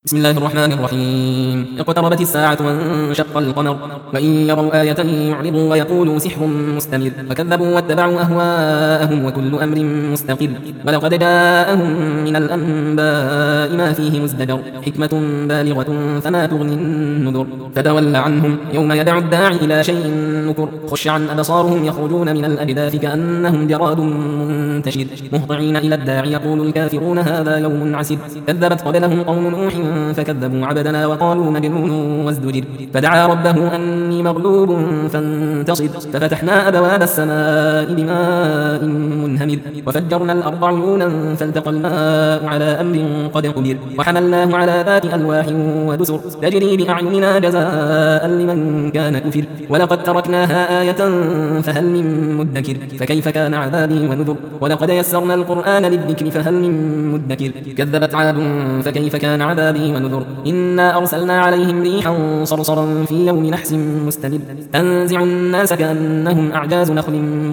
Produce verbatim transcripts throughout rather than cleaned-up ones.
بسم الله الرحمن الرحيم. اقتربت الساعة وانشق القمر وإن يروا آية يعرضوا ويقولوا سحر مستمر فكذبوا واتبعوا أهواءهم وكل أمر مستقر ولقد جاءهم من الأنباء ما فيه مزدجر حكمة بالغة فما تغني النذر فتول عنهم يوم يدعو الداعي إلى شيء نكر خش عن أبصارهم يخرجون من الأجداث كأنهم جراد منتشر مهطعين إلى الداعي يقول الكافرون هذا يوم عسر كذبت قبلهم قوم نوح فكذبوا عبدنا وقالوا مجنون وازدجر فدعا ربه أني مغلوب فانتصر ففتحنا أبواب السماء بماء منهمر وفجرنا الأرض عيونا فالتقى الماء على أمر قد قدر وحملناه على ذات ألواح ودسر تجري بأعيننا جزاء لمن كان كفر ولقد تركناها آية فهل من مدكر فكيف كان عذابي ونذر ولقد يسرنا القرآن للذكر فهل من مدكر كذبت عاد فكيف كان عذابي ونذر إنا أرسلنا عليهم ريحا صرصرا في يوم نحس مستمر تنزع الناس كأنهم أعجاز نخل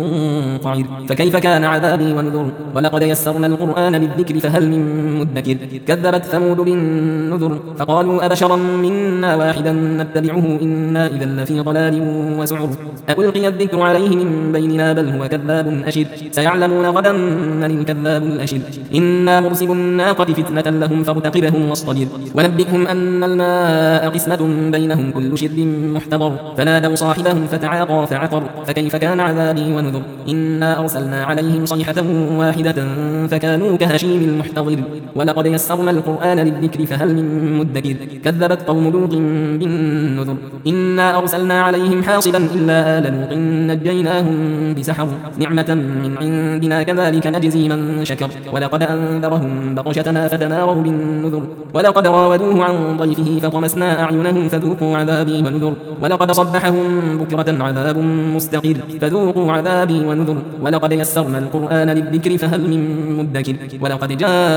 منقعر فكيف كان عذابي ونذر ولقد يسرنا القرآن للذكر فهل من مدكر كذبت ثمود بالنذر فقالوا أبشرا منا واحدا نتبعه إنا إذا لفي ضلال وسعر ألقي الذكر عليه من بيننا بل هو كذاب أشر سيعلمون غدا من الكذاب الأشر إنا مرسل الناقة فتنة لهم فارتقبهم واصطبر ونبئهم أن الماء قسمة بينهم كل شرب محتضر فنادوا صاحبهم فتعاطى فعقر فكيف كان عذابي ونذر إنا أرسلنا عليهم صيحة واحدة فكانوا كهشيم المحتضر ولقد يسرنا القرآن للذكر فهل من مدكر كذبت قوم لوط بالنذر إنا أرسلنا عليهم حاصبا إلا آل لوط نجيناهم بسحر نعمة من عندنا كذلك نجزي من شكر ولقد أنذرهم بطشتنا فتماروا بالنذر ولقد راودوه عن ضيفه فطمسنا أعينهم فذوقوا عذابي ونذر ولقد صبحهم بكرة عذاب مستقر فذوقوا عذابي ونذر ولقد يسرنا القرآن للذكر فهل من مدكر ولقد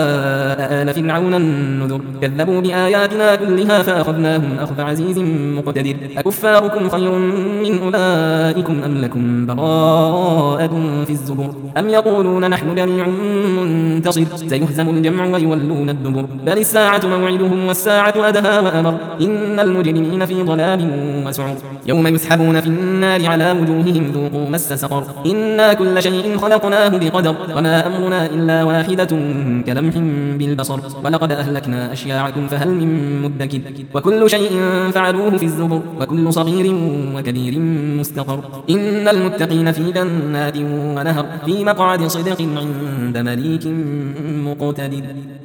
جاء آل فرعون النذر كذبوا بآياتنا كلها فأخذناهم أخذ عزيز مقتدر أكفاركم خير من أولئكم أم لكم براءة في الزبر أم يقولون نحن جميع منتصر سيهزم الجمع ويولون الدبر بل الساعة موعدهم والساعة أدهى وأمر إن المجرمين في ضلال وسعر يوم يسحبون في النار على وجوههم ذوقوا مس سقر إنا كل شيء خلقناه بقدر وما أمرنا إلا واحدة كلمح بالبصر ولقد أهلكنا أشياعكم فهل من مدكر وكل شيء فعلوه في الزبر وكل صغير وكبير مستقر إن المتقين في جنات ونهر في مقعد صدق عند مليك مقتدر.